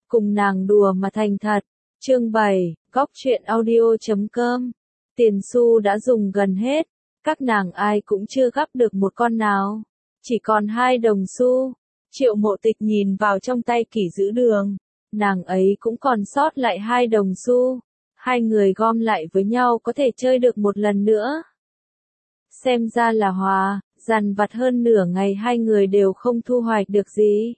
cùng nàng đùa mà thành thật. Chương 7, Góc truyện audio.com. Tiền xu đã dùng gần hết, các nàng ai cũng chưa gắp được một con nào, chỉ còn 2 đồng xu. Triệu Mộ Tịch nhìn vào trong tay Kỷ Giữ Đường, nàng ấy cũng còn sót lại 2 đồng xu, 2 người gom lại với nhau có thể chơi được một lần nữa. Xem ra là hòa, dằn vặt hơn nửa ngày 2 người đều không thu hoạch được gì.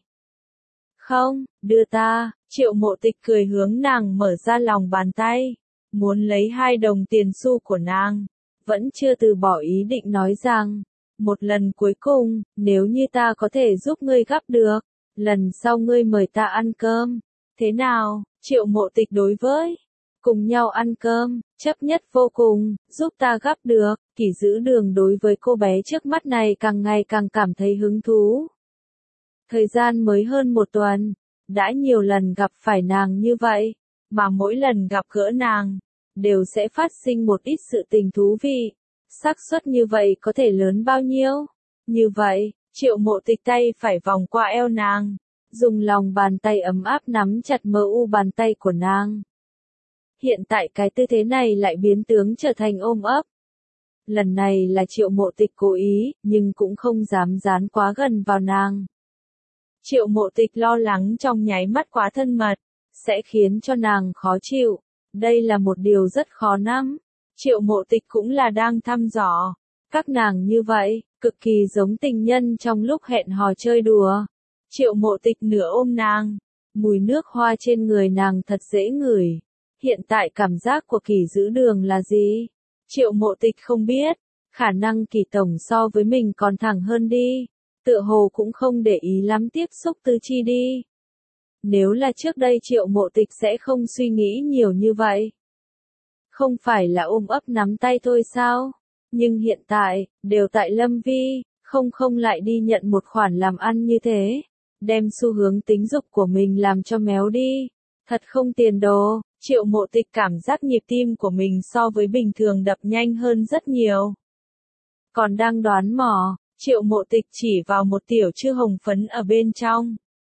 Không, đưa ta. Triệu Mộ Tịch cười hướng nàng mở ra lòng bàn tay, muốn lấy 2 đồng tiền xu của nàng, vẫn chưa từ bỏ ý định nói rằng, một lần cuối cùng, nếu như ta có thể giúp ngươi gắp được, lần sau ngươi mời ta ăn cơm. Thế nào? Triệu Mộ Tịch đối với cùng nhau ăn cơm, chấp nhất vô cùng, giúp ta gắp được. Kỷ Giữ Đường đối với cô bé trước mắt này càng ngày càng cảm thấy hứng thú. Thời gian mới hơn 1 tuần, đã nhiều lần gặp phải nàng như vậy, mà mỗi lần gặp gỡ nàng, đều sẽ phát sinh một ít sự tình thú vị. Xác suất như vậy có thể lớn bao nhiêu? Như vậy, Triệu Mộ Tịch tay phải vòng qua eo nàng, dùng lòng bàn tay ấm áp nắm chặt mờ u bàn tay của nàng. Hiện tại cái tư thế này lại biến tướng trở thành ôm ấp. Lần này là Triệu Mộ Tịch cố ý, nhưng cũng không dám dán quá gần vào nàng. Triệu Mộ Tịch lo lắng trong nháy mắt quá thân mật, sẽ khiến cho nàng khó chịu. Đây là một điều rất khó nắm. Triệu Mộ Tịch cũng là đang thăm dò. Các nàng như vậy, cực kỳ giống tình nhân trong lúc hẹn hò chơi đùa. Triệu Mộ Tịch nửa ôm nàng, mùi nước hoa trên người nàng thật dễ ngửi. Hiện tại cảm giác của Kỷ Giữ Đường là gì? Triệu Mộ Tịch không biết, khả năng Kỷ tổng so với mình còn thẳng hơn đi. Tựa hồ cũng không để ý lắm tiếp xúc tứ chi đi. Nếu là trước đây Triệu Mộ Tịch sẽ không suy nghĩ nhiều như vậy. Không phải là ôm ấp nắm tay thôi sao? Nhưng hiện tại, đều tại Lâm Vi, không lại đi nhận một khoản làm ăn như thế. Đem xu hướng tính dục của mình làm cho méo đi. Thật không tiền đồ. Triệu Mộ Tịch cảm giác nhịp tim của mình so với bình thường đập nhanh hơn rất nhiều. Còn đang đoán mò, Triệu Mộ Tịch chỉ vào một tiểu chư hồng phấn ở bên trong.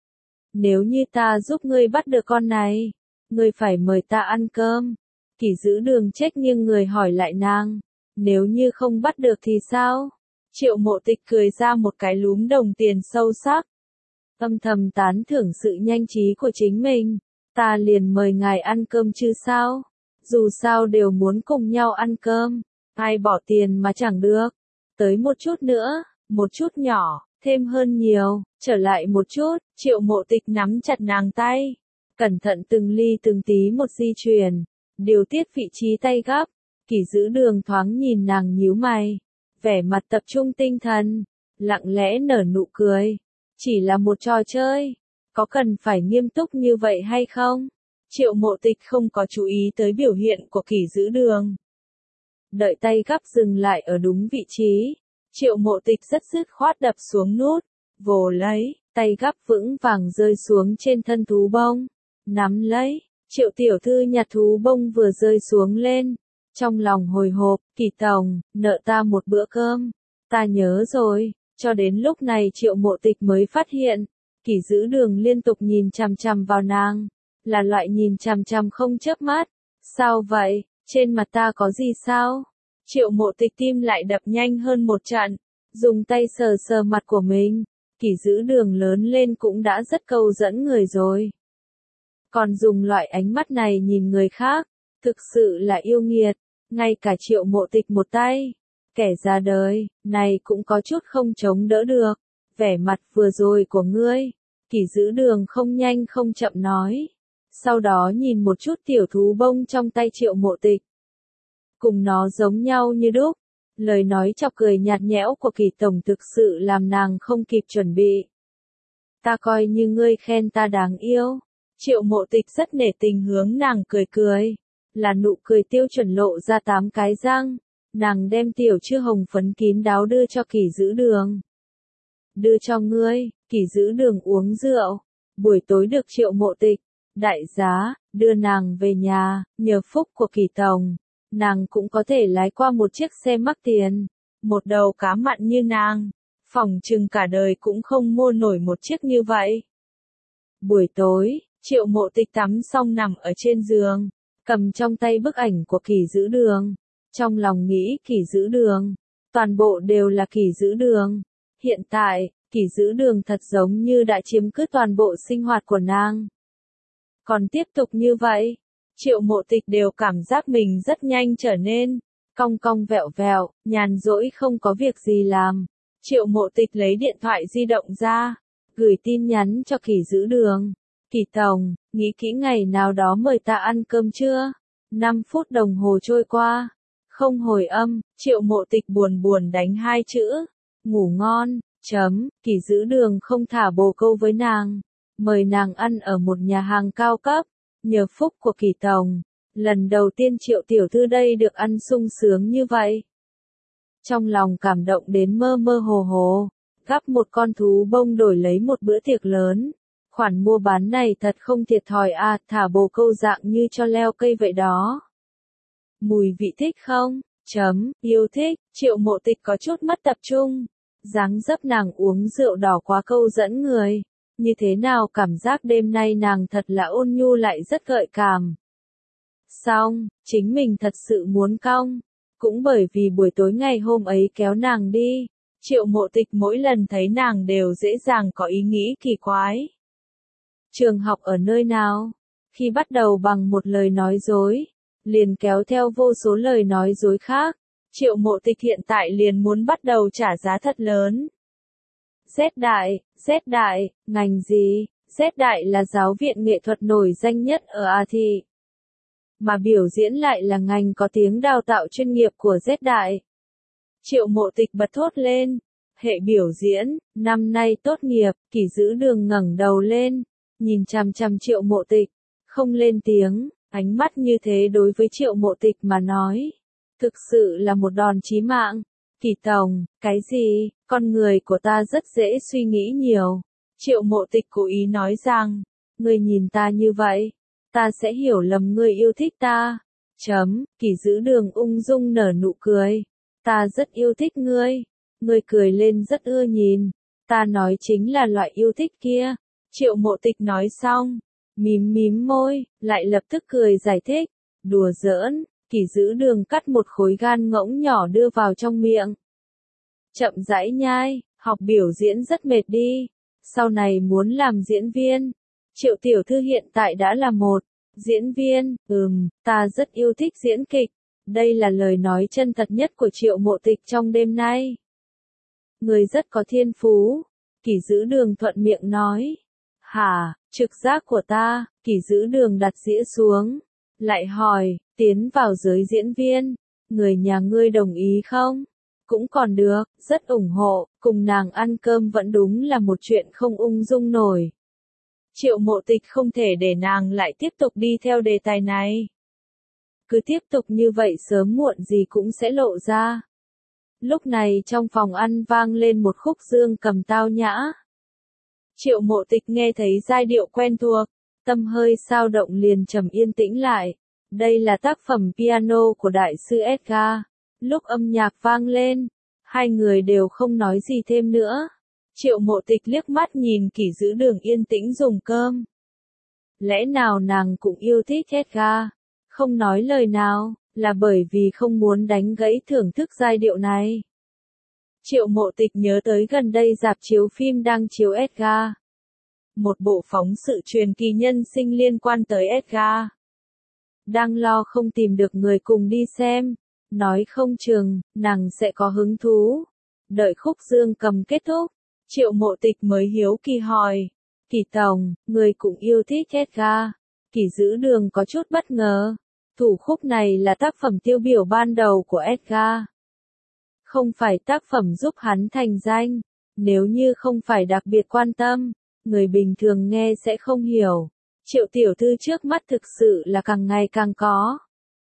Nếu như ta giúp ngươi bắt được con này, ngươi phải mời ta ăn cơm. Kỷ Giữ Đường chết nghiêng người hỏi lại nàng, nếu như không bắt được thì sao? Triệu Mộ Tịch cười ra một cái lúm đồng tiền sâu sắc. Âm thầm tán thưởng sự nhanh trí của chính mình, ta liền mời ngài ăn cơm chứ sao? Dù sao đều muốn cùng nhau ăn cơm, ai bỏ tiền mà chẳng được. Tới một chút nữa, một chút nhỏ, thêm hơn nhiều, trở lại một chút. Triệu Mộ Tịch nắm chặt nàng tay, cẩn thận từng ly từng tí một di chuyển, điều tiết vị trí tay gắp. Kỷ Giữ Đường thoáng nhìn nàng nhíu mày, vẻ mặt tập trung tinh thần, lặng lẽ nở nụ cười. Chỉ là một trò chơi, có cần phải nghiêm túc như vậy hay không? Triệu Mộ Tịch không có chú ý tới biểu hiện của Kỷ Giữ Đường. Đợi tay gắp dừng lại ở đúng vị trí, Triệu Mộ Tịch rất dứt khoát đập xuống nút, vồ lấy, tay gắp vững vàng rơi xuống trên thân thú bông. Nắm lấy, Triệu tiểu thư nhặt thú bông vừa rơi xuống lên, trong lòng hồi hộp, Kỷ tổng, nợ ta một bữa cơm. Ta nhớ rồi. Cho đến lúc này Triệu Mộ Tịch mới phát hiện, Kỷ Giữ Đường liên tục nhìn chằm chằm vào nàng, là loại nhìn chằm chằm không chớp mắt. Sao vậy, trên mặt ta có gì sao? Triệu Mộ Tịch tim lại đập nhanh hơn một trận, dùng tay sờ sờ mặt của mình. Kỷ Giữ Đường lớn lên cũng đã rất câu dẫn người rồi. Còn dùng loại ánh mắt này nhìn người khác, thực sự là yêu nghiệt. Ngay cả Triệu Mộ Tịch một tay, kẻ ra đời, này cũng có chút không chống đỡ được. Vẻ mặt vừa rồi của ngươi, Kỷ Giữ Đường không nhanh không chậm nói. Sau đó nhìn một chút tiểu thú bông trong tay Triệu Mộ Tịch. Cùng nó giống nhau như đúc. Lời nói chọc cười nhạt nhẽo của Kỷ tổng thực sự làm nàng không kịp chuẩn bị. Ta coi như ngươi khen ta đáng yêu. Triệu Mộ Tịch rất nể tình hướng nàng cười cười. Là nụ cười tiêu chuẩn lộ ra 8 cái răng. Nàng đem tiểu chư hồng phấn kín đáo đưa cho Kỷ Giữ Đường. Đưa cho ngươi. Kỷ Giữ Đường uống rượu. Buổi tối được Triệu Mộ Tịch, đại giá, đưa nàng về nhà. Nhờ phúc của Kỷ tổng, nàng cũng có thể lái qua một chiếc xe mắc tiền. Một đầu cá mặn như nàng, phỏng chừng cả đời cũng không mua nổi một chiếc như vậy. Buổi tối, Triệu Mộ Tịch tắm xong nằm ở trên giường, cầm trong tay bức ảnh của Kỷ Dữ Đường. Trong lòng nghĩ Kỷ Dữ Đường, toàn bộ đều là Kỷ Dữ Đường. Hiện tại, Kỷ Dữ Đường thật giống như đã chiếm cứ toàn bộ sinh hoạt của nàng. Còn tiếp tục như vậy, Triệu Mộ Tịch đều cảm giác mình rất nhanh trở nên cong cong vẹo vẹo, nhàn rỗi không có việc gì làm. Triệu Mộ Tịch lấy điện thoại di động ra, gửi tin nhắn cho Kỷ Dữ Đường. Kỷ Tổng, nghĩ kỹ ngày nào đó mời ta ăn cơm chưa? 5 phút đồng hồ trôi qua, không hồi âm, Triệu Mộ Tịch buồn buồn đánh 2 chữ, ngủ ngon, Kỷ Dữ Đường không thả bồ câu với nàng, mời nàng ăn ở một nhà hàng cao cấp, nhờ phúc của Kỷ Tổng, lần đầu tiên Triệu tiểu thư đây được ăn sung sướng như vậy. Trong lòng cảm động đến mơ mơ hồ hồ, gắp một con thú bông đổi lấy một bữa tiệc lớn. Khoản mua bán này thật không thiệt thòi à, thả bồ câu dạng như cho leo cây vậy đó. Mùi vị thích không? Yêu thích, Triệu Mộ Tịch có chút mất tập trung. Dáng dấp nàng uống rượu đỏ quá câu dẫn người. Như thế nào cảm giác đêm nay nàng thật là ôn nhu lại rất gợi cảm. Xong, chính mình thật sự muốn cong. Cũng bởi vì buổi tối ngày hôm ấy kéo nàng đi, Triệu Mộ Tịch mỗi lần thấy nàng đều dễ dàng có ý nghĩ kỳ quái. Trường học ở nơi nào? Khi bắt đầu bằng một lời nói dối, liền kéo theo vô số lời nói dối khác, Triệu Mộ Tịch hiện tại liền muốn bắt đầu trả giá thật lớn. Z Đại, ngành gì? Z Đại là giáo viện nghệ thuật nổi danh nhất ở A Thị. Mà biểu diễn lại là ngành có tiếng đào tạo chuyên nghiệp của Z Đại. Triệu Mộ Tịch bật thốt lên. Hệ biểu diễn, năm nay tốt nghiệp, Kỷ Dữ Đường ngẩng đầu lên, nhìn chằm chằm Triệu Mộ Tịch, không lên tiếng, ánh mắt như thế đối với Triệu Mộ Tịch mà nói. Thực sự là một đòn chí mạng. Kỷ Tổng, cái gì, con người của ta rất dễ suy nghĩ nhiều. Triệu Mộ Tịch cố ý nói rằng, ngươi nhìn ta như vậy, ta sẽ hiểu lầm ngươi yêu thích ta. Kỷ Dữ Đường ung dung nở nụ cười. Ta rất yêu thích ngươi. Ngươi cười lên rất ưa nhìn. Ta nói chính là loại yêu thích kia. Triệu Mộ Tịch nói xong, mím môi, lại lập tức cười giải thích. Đùa giỡn, Kỷ Dữ Đường cắt một khối gan ngỗng nhỏ đưa vào trong miệng. Chậm rãi nhai, học biểu diễn rất mệt đi. Sau này muốn làm diễn viên. Triệu tiểu thư hiện tại đã là một diễn viên. Ta rất yêu thích diễn kịch. Đây là lời nói chân thật nhất của Triệu Mộ Tịch trong đêm nay. Người rất có thiên phú. Kỷ Dữ Đường thuận miệng nói. Hả, trực giác của ta. Kỷ Dữ Đường đặt dĩa xuống. Lại hỏi, tiến vào giới diễn viên. Người nhà ngươi đồng ý không? Cũng còn được, rất ủng hộ. Cùng nàng ăn cơm vẫn đúng là một chuyện không ung dung nổi. Triệu Mộ Tịch không thể để nàng lại tiếp tục đi theo đề tài này. Cứ tiếp tục như vậy sớm muộn gì cũng sẽ lộ ra. Lúc này trong phòng ăn vang lên một khúc dương cầm tao nhã. Triệu Mộ Tịch nghe thấy giai điệu quen thuộc, tâm hơi sao động liền trầm yên tĩnh lại. Đây là tác phẩm piano của đại sư Edgar. Lúc âm nhạc vang lên, hai người đều không nói gì thêm nữa. Triệu Mộ Tịch liếc mắt nhìn Kỷ Dữ Đường yên tĩnh dùng cơm. Lẽ nào nàng cũng yêu thích Edgar? Không nói lời nào, là bởi vì không muốn đánh gãy thưởng thức giai điệu này. Triệu Mộ Tịch nhớ tới gần đây rạp chiếu phim đang chiếu Edgar. Một bộ phóng sự truyền kỳ nhân sinh liên quan tới Edgar. Đang lo không tìm được người cùng đi xem, nói không chừng, nàng sẽ có hứng thú. Đợi khúc dương cầm kết thúc, Triệu Mộ Tịch mới hiếu kỳ hỏi. Kỷ Tổng, người cũng yêu thích Edgar. Kỷ Dữ Đường có chút bất ngờ. Thủ khúc này là tác phẩm tiêu biểu ban đầu của Edgar. Không phải tác phẩm giúp hắn thành danh. Nếu như không phải đặc biệt quan tâm, người bình thường nghe sẽ không hiểu. Triệu tiểu thư trước mắt thực sự là càng ngày càng có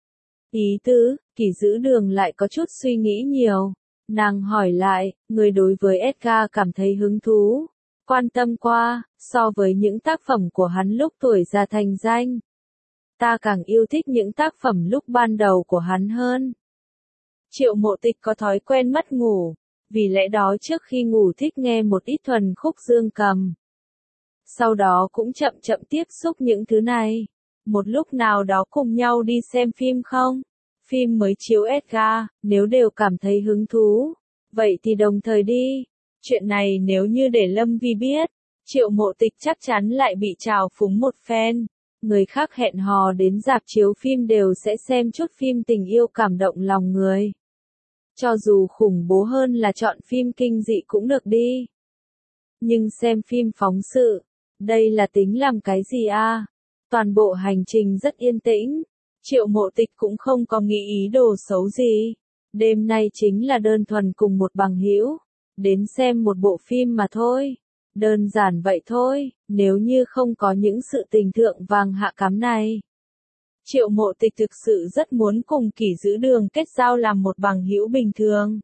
ý tứ. Kỷ Dữ Đường lại có chút suy nghĩ nhiều. Nàng hỏi lại, người đối với Edgar cảm thấy hứng thú, quan tâm qua, so với những tác phẩm của hắn lúc tuổi già thành danh. Ta càng yêu thích những tác phẩm lúc ban đầu của hắn hơn. Triệu Mộ Tịch có thói quen mất ngủ, vì lẽ đó trước khi ngủ thích nghe một ít thuần khúc dương cầm. sau đó cũng chậm chậm tiếp xúc những thứ này. Một lúc nào đó cùng nhau đi xem phim không? Phim mới chiếu Edgar, nếu đều cảm thấy hứng thú, vậy thì đồng thời đi. Chuyện này nếu như để Lâm Vi biết, Triệu Mộ Tịch chắc chắn lại bị trào phúng một phen. Người khác hẹn hò đến rạp chiếu phim đều sẽ xem chút phim tình yêu cảm động lòng người. Cho dù khủng bố hơn là chọn phim kinh dị cũng được đi. Nhưng xem phim phóng sự, đây là tính làm cái gì a? Toàn bộ hành trình rất yên tĩnh, Triệu Mộ Tịch cũng không có nghĩ ý đồ xấu gì. Đêm nay chính là đơn thuần cùng một bằng hữu, đến xem một bộ phim mà thôi. Đơn giản vậy thôi, nếu như không có những sự tình thượng vàng hạ cám này. Triệu Mộ Tịch thực sự rất muốn cùng Kỷ Giữ Đường kết giao làm một bằng hữu bình thường.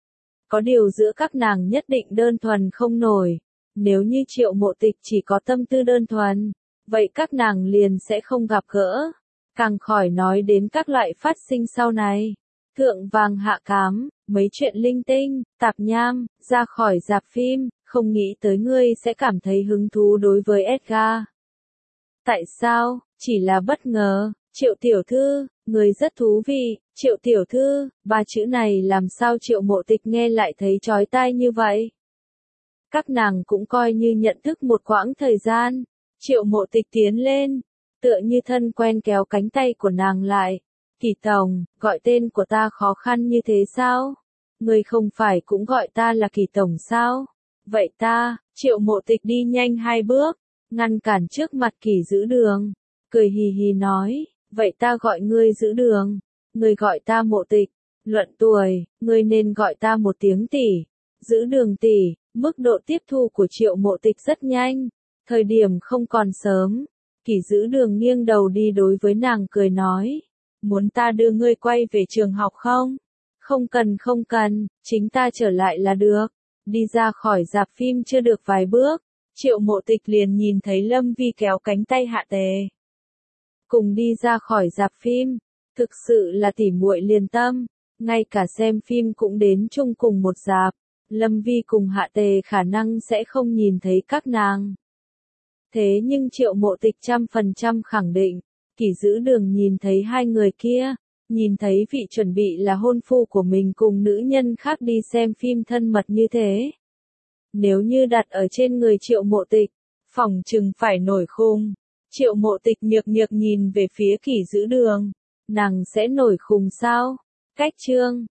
Có điều giữa các nàng nhất định đơn thuần không nổi. Nếu như Triệu Mộ Tịch chỉ có tâm tư đơn thuần, vậy các nàng liền sẽ không gặp gỡ. Càng khỏi nói đến các loại phát sinh sau này. Thượng vàng hạ cám, mấy chuyện linh tinh, tạp nham, ra khỏi rạp phim, không nghĩ tới ngươi sẽ cảm thấy hứng thú đối với Edgar. Tại sao? Chỉ là bất ngờ. Triệu tiểu thư, người rất thú vị. Triệu tiểu thư, ba chữ này làm sao Triệu Mộ Tịch nghe lại thấy chói tai như vậy? Các nàng cũng coi như nhận thức một quãng thời gian. Triệu Mộ Tịch tiến lên, tựa như thân quen kéo cánh tay của nàng lại. Kỷ tổng, gọi tên của ta khó khăn như thế sao? Người không phải cũng gọi ta là Kỷ tổng sao? Vậy ta, Triệu Mộ Tịch đi nhanh 2 bước, ngăn cản trước mặt Kỷ Giữ Đường, cười hì hì nói, vậy ta gọi ngươi Giữ Đường, ngươi gọi ta Mộ Tịch, luận tuổi, ngươi nên gọi ta một tiếng tỷ. Giữ Đường tỷ. Mức độ tiếp thu của Triệu Mộ Tịch rất nhanh, thời điểm không còn sớm. Kỷ Giữ Đường nghiêng đầu đi đối với nàng cười nói, muốn ta đưa ngươi quay về trường học không? Không cần, chính ta trở lại là được. Đi ra khỏi rạp phim chưa được vài bước, Triệu Mộ Tịch liền nhìn thấy Lâm Vi kéo cánh tay Hạ Tề. Cùng đi ra khỏi rạp phim, thực sự là tỉ muội liền tâm, ngay cả xem phim cũng đến chung cùng một rạp. Lâm Vi cùng Hạ Tề khả năng sẽ không nhìn thấy các nàng. Thế nhưng Triệu Mộ Tịch 100% khẳng định, Kỷ Giữ Đường nhìn thấy hai người kia, nhìn thấy vị chuẩn bị là hôn phu của mình cùng nữ nhân khác đi xem phim thân mật như thế. Nếu như đặt ở trên người Triệu Mộ Tịch, phỏng chừng phải nổi khùng. Triệu Mộ Tịch nhược nhược nhìn về phía Kỷ Giữ Đường, nàng sẽ nổi khùng sao? Cách chương